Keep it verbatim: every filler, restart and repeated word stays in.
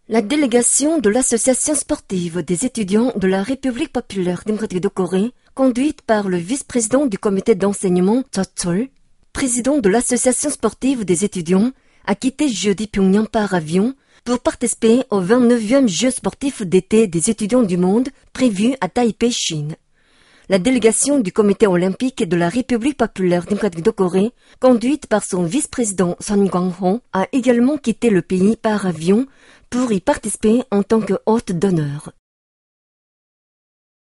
La délégation de l'association sportive des étudiants de la République populaire démocratique de Corée, conduite par le vice-président du comité d'enseignement Cho Chol, président de l'association sportive des étudiants, a quitté jeudi Pyongyang par avion pour participer aux vingt-neuvième Jeux sportifs d'été des étudiants du monde prévus à Taipei, Chine. La délégation du comité olympique de la République populaire démocratique de Corée, conduite par son vice-président Son Kwang-ho, a également quitté le pays par avion pour y participer en tant que hôte d'honneur.